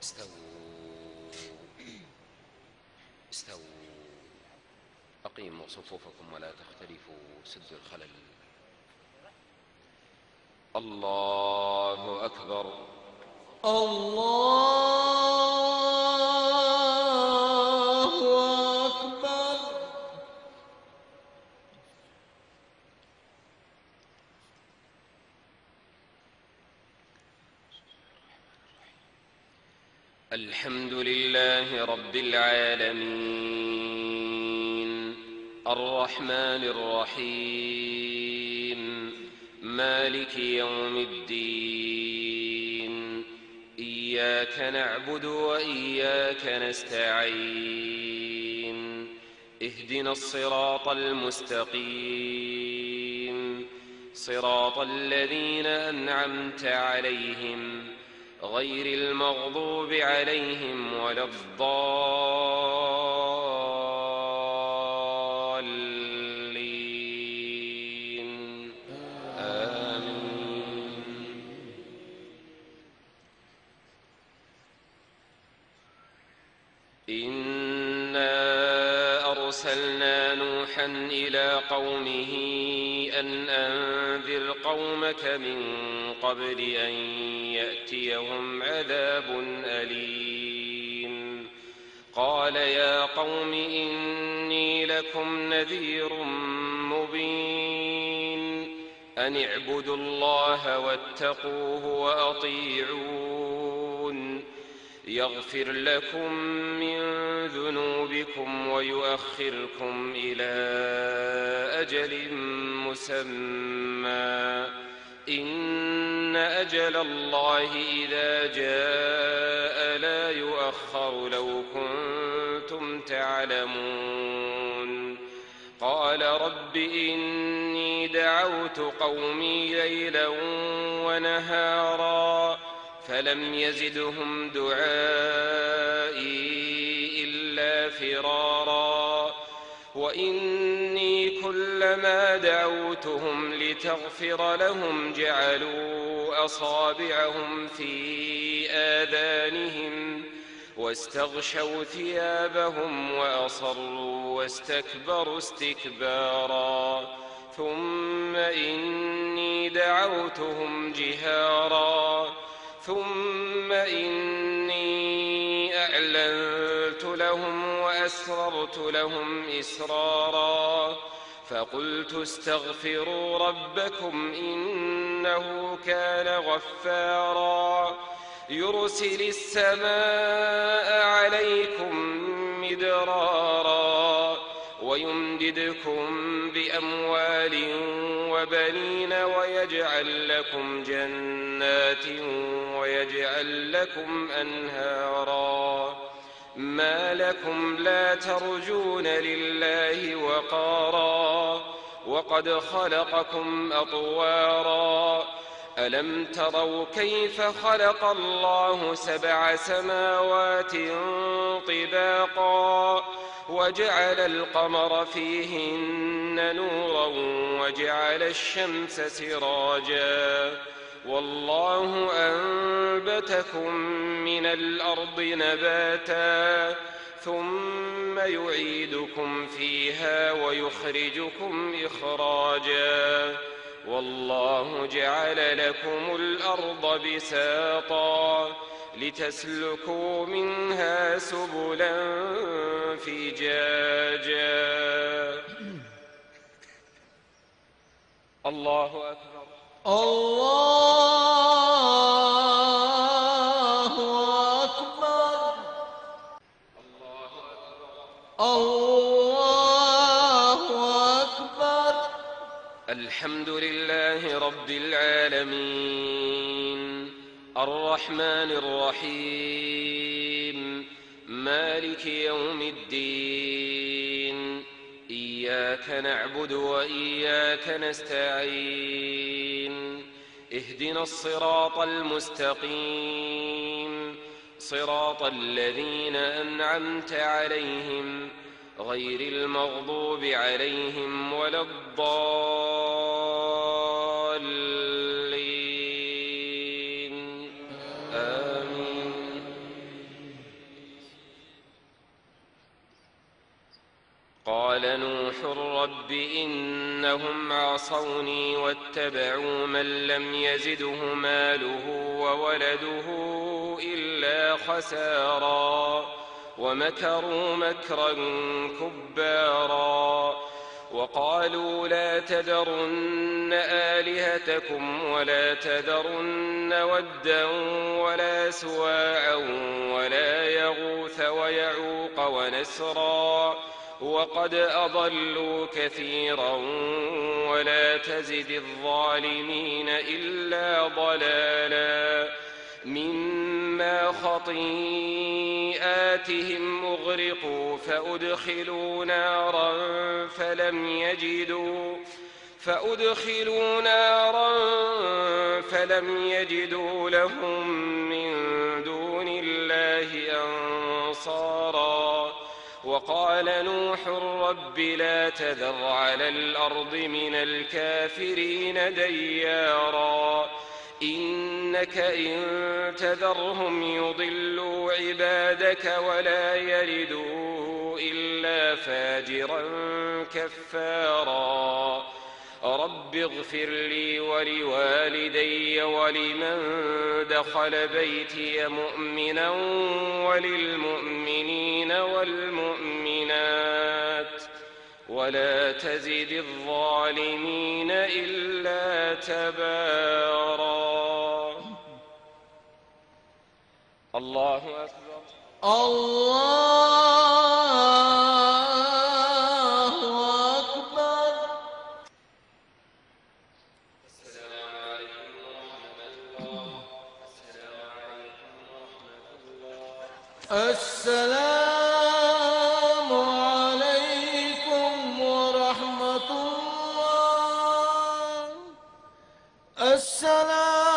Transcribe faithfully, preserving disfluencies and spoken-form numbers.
استووا استووا أقيموا صفوفكم ولا تختلفوا، سدوا الخلل. الله أكبر. الله أكبر. الحمد لله رب العالمين، الرحمن الرحيم، مالك يوم الدين، إياك نعبد وإياك نستعين، اهدنا الصراط المستقيم، صراط الذين أنعمت عليهم غير المغضوب عليهم ولا الضالين. آمين. إنا أرسلنا نوحا إلى قومه أن أنذر قومك من قبل أن يأتيهم عذاب أليم. قال يا قوم إني لكم نذير مبين، أن اعبدوا الله واتقوه وأطيعون، يغفر لكم من ذنوبكم ويؤخركم إلى أجل مسمى، إن أجل الله إذا جاء لا يؤخر لو كنتم تعلمون. قال رب إني دعوت قومي ليلا ونهارا فلم يزدهم دعائي إلا فرارا، وإني كلما دعوتهم لتغفر لهم جعلوا أصابعهم في آذانهم واستغشوا ثيابهم وأصروا واستكبروا استكبارا، ثم إني دعوتهم جهارا ثم إني أعلنت لهم وأسررت لهم إسرارا، فقلت استغفروا ربكم إنه كان غفارا، يرسل السماء عليكم مدرارا ويمددكم بأموال وبنين ويجعل لكم جنات ويجعل لكم أنهارا. ما لكم لا ترجون لله وقارا وقد خلقكم أطوارا. ألم تروا كيف خلق الله سبع سماوات طباقا وجعل القمر فيهن نورا وجعل الشمس سراجا، والله أنبتكم من الأرض نباتا ثم يعيدكم فيها ويخرجكم إخراجا، والله جعل لكم الأرض بساطا لتسلكوا منها سبلا فجاجا. الله أكبر. الله أكبر. الله أكبر. الله أكبر. الحمد لله رب العالمين، الرحمن الرحيم، مالك يوم الدين، إياك نعبد وإياك نستعين، اهدنا الصراط المستقيم، صراط الذين أنعمت عليهم غير المغضوب عليهم ولا الضالين. آمين. وقال نوح رب إنهم عصوني واتبعوا من لم يزده ماله وولده إلا خسارا ومكروا مكرا كبارا وقالوا لا تذرن آلهتكم ولا تذرن ودا ولا سواعا ولا يغوث ويعوق ونسرا وقد أضلوا كثيرا ولا تزد الظالمين إلا ضلالا مما خطيئاتهم أغرقوا فأدخلوا نارا فلم يجدوا فأدخلوا نارا فلم يجدوا لهم من دون الله أنصارا وقال نوح رب لا تذر على الأرض من الكافرين ديارا إنك إن تذرهم يضلوا عبادك ولا يلدوا إلا فاجرا كفارا رب اغفر لي ولوالدي ولمن دخل بيتي مؤمنا وللمؤمنين والمؤمنات ولا تزد الظالمين إلا تبارا. الله أكبر. الله أكبر. السلام عليكم ورحمة الله. السلام عليكم ورحمة الله. السلام عليكم ورحمة الله. السلام